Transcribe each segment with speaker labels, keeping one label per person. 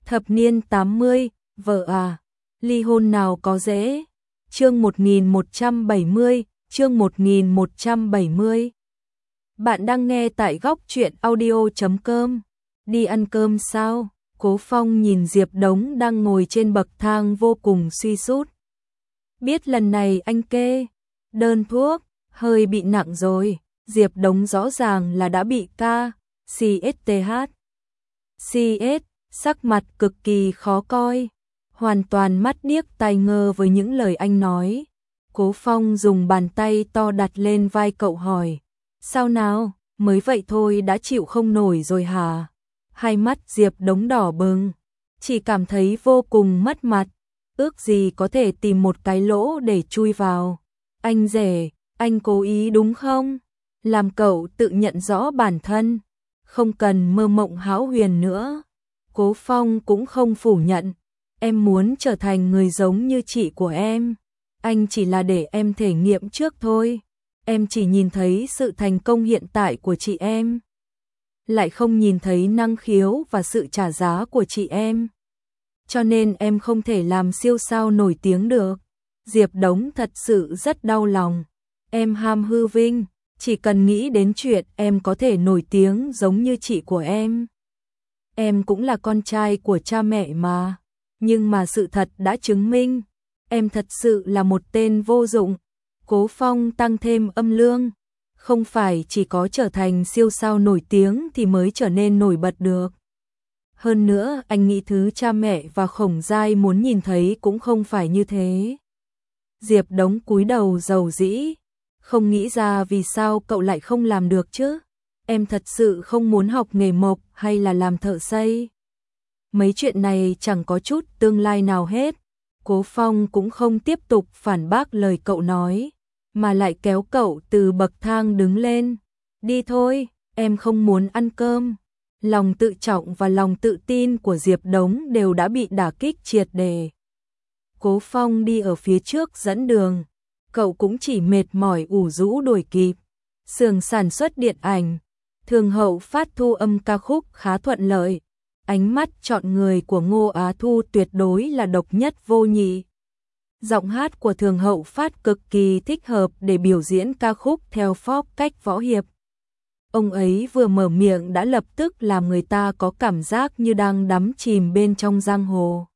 Speaker 1: Thập niên 80, vợ à, ly hôn nào có dễ. Chương 1170, chương 1170. Bạn đang nghe tại góc truyện audio.com. Đi ăn cơm sao? Cố Phong nhìn Diệp Đống đang ngồi trên bậc thang vô cùng suy sút. Biết lần này anh kê đơn thuốc hơi bị nặng rồi. Diệp Đống rõ ràng là đã bị CSTH. Sắc mặt cực kỳ khó coi, hoàn toàn mắt điếc tai ngơ với những lời anh nói. Cố Phong dùng bàn tay to đặt lên vai cậu hỏi, sao nào, mới vậy thôi đã chịu không nổi rồi hả? Hai mắt Diệp Đống đỏ bừng, chỉ cảm thấy vô cùng mất mặt, ước gì có thể tìm một cái lỗ để chui vào. Anh rể, anh cố ý đúng không? Làm cậu tự nhận rõ bản thân, không cần mơ mộng hão huyền nữa. Cố Phong cũng không phủ nhận, em muốn trở thành người giống như chị của em. Anh chỉ là để em thể nghiệm trước thôi. Em chỉ nhìn thấy sự thành công hiện tại của chị em, lại không nhìn thấy năng khiếu và sự trả giá của chị em. Cho nên em không thể làm siêu sao nổi tiếng được. Diệp Đống thật sự rất đau lòng. Em ham hư vinh, chỉ cần nghĩ đến chuyện em có thể nổi tiếng giống như chị của em. Em cũng là con trai của cha mẹ mà. Nhưng mà sự thật đã chứng minh, em thật sự là một tên vô dụng. Cố Phong tăng thêm âm lương. Không phải chỉ có trở thành siêu sao nổi tiếng thì mới trở nên nổi bật được. Hơn nữa anh nghĩ thứ cha mẹ và Khổng Giai muốn nhìn thấy cũng không phải như thế. Diệp Đống cúi đầu rầu rĩ. Không nghĩ ra vì sao cậu lại không làm được chứ. Em thật sự không muốn học nghề mộc hay là làm thợ xây. Mấy chuyện này chẳng có chút tương lai nào hết. Cố Phong cũng không tiếp tục phản bác lời cậu nói, mà lại kéo cậu từ bậc thang đứng lên. Đi thôi, em không muốn ăn cơm. Lòng tự trọng và lòng tự tin của Diệp Đống đều đã bị đả kích triệt để. Cố Phong đi ở phía trước dẫn đường, cậu cũng chỉ mệt mỏi ủ rũ đuổi kịp. Xưởng sản xuất điện ảnh, Thường Hậu Phát thu âm ca khúc khá thuận lợi. Ánh mắt chọn người của Ngô Á Thu tuyệt đối là độc nhất vô nhị. Giọng hát của Thường Hậu Phát cực kỳ thích hợp để biểu diễn ca khúc theo phong cách võ hiệp. Ông ấy vừa mở miệng đã lập tức làm người ta có cảm giác như đang đắm chìm bên trong giang hồ.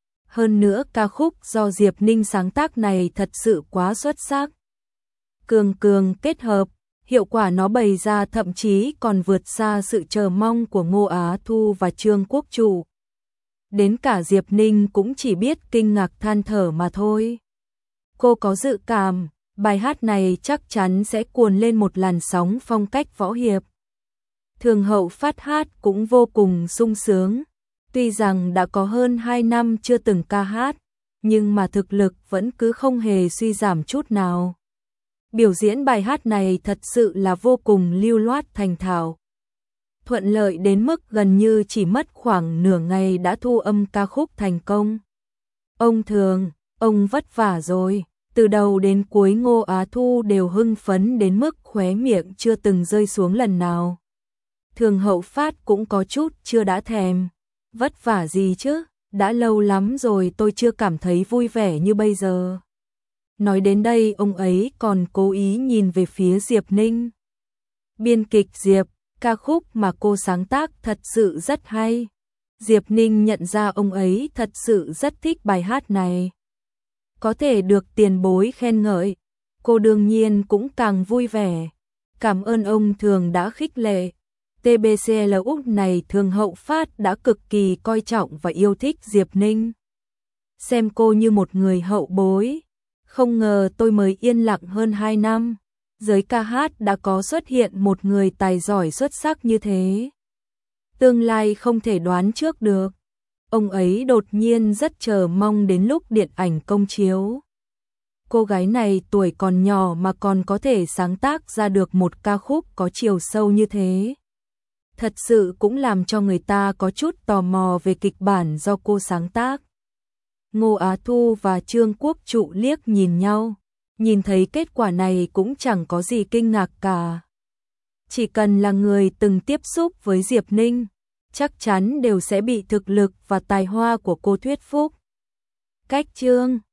Speaker 1: Hơn nữa ca khúc do Diệp Ninh sáng tác này thật sự quá xuất sắc. Cường kết hợp, hiệu quả nó bày ra thậm chí còn vượt xa sự chờ mong của Ngô Á Thu và Trương Quốc Chủ. Đến cả Diệp Ninh cũng chỉ biết kinh ngạc than thở mà thôi. Cô có dự cảm, bài hát này chắc chắn sẽ cuồn lên một làn sóng phong cách võ hiệp. Thường Hậu Phát hát cũng vô cùng sung sướng. Tuy rằng đã có hơn 2 năm chưa từng ca hát, nhưng mà thực lực vẫn cứ không hề suy giảm chút nào. Biểu diễn bài hát này thật sự là vô cùng lưu loát thành thạo. Thuận lợi đến mức gần như chỉ mất khoảng nửa ngày đã thu âm ca khúc thành công. Ông Thường, ông vất vả rồi. Từ đầu đến cuối Ngô Á Thu đều hưng phấn đến mức khóe miệng chưa từng rơi xuống lần nào. Thường Hậu Phát cũng có chút chưa đã thèm. Vất vả gì chứ, đã lâu lắm rồi tôi chưa cảm thấy vui vẻ như bây giờ. Nói đến đây ông ấy còn cố ý nhìn về phía Diệp Ninh. Biên kịch Diệp, ca khúc mà cô sáng tác thật sự rất hay. Diệp Ninh nhận ra ông ấy thật sự rất thích bài hát này. Có thể được tiền bối khen ngợi, cô đương nhiên cũng càng vui vẻ. Cảm ơn ông Thường đã khích lệ. TBCLU này Thường Hậu Phát đã cực kỳ coi trọng và yêu thích Diệp Ninh. Xem cô như một người hậu bối. Không ngờ tôi mới yên lặng hơn 2 năm. Giới ca hát đã có xuất hiện một người tài giỏi xuất sắc như thế. Tương lai không thể đoán trước được. Ông ấy đột nhiên rất chờ mong đến lúc điện ảnh công chiếu. Cô gái này tuổi còn nhỏ mà còn có thể sáng tác ra được một ca khúc có chiều sâu như thế. Thật sự cũng làm cho người ta có chút tò mò về kịch bản do cô sáng tác. Ngô Á Thu và Trương Quốc Trụ liếc nhìn nhau, nhìn thấy kết quả này cũng chẳng có gì kinh ngạc cả. Chỉ cần là người từng tiếp xúc với Diệp Ninh, chắc chắn đều sẽ bị thực lực và tài hoa của cô thuyết phục. Cách chương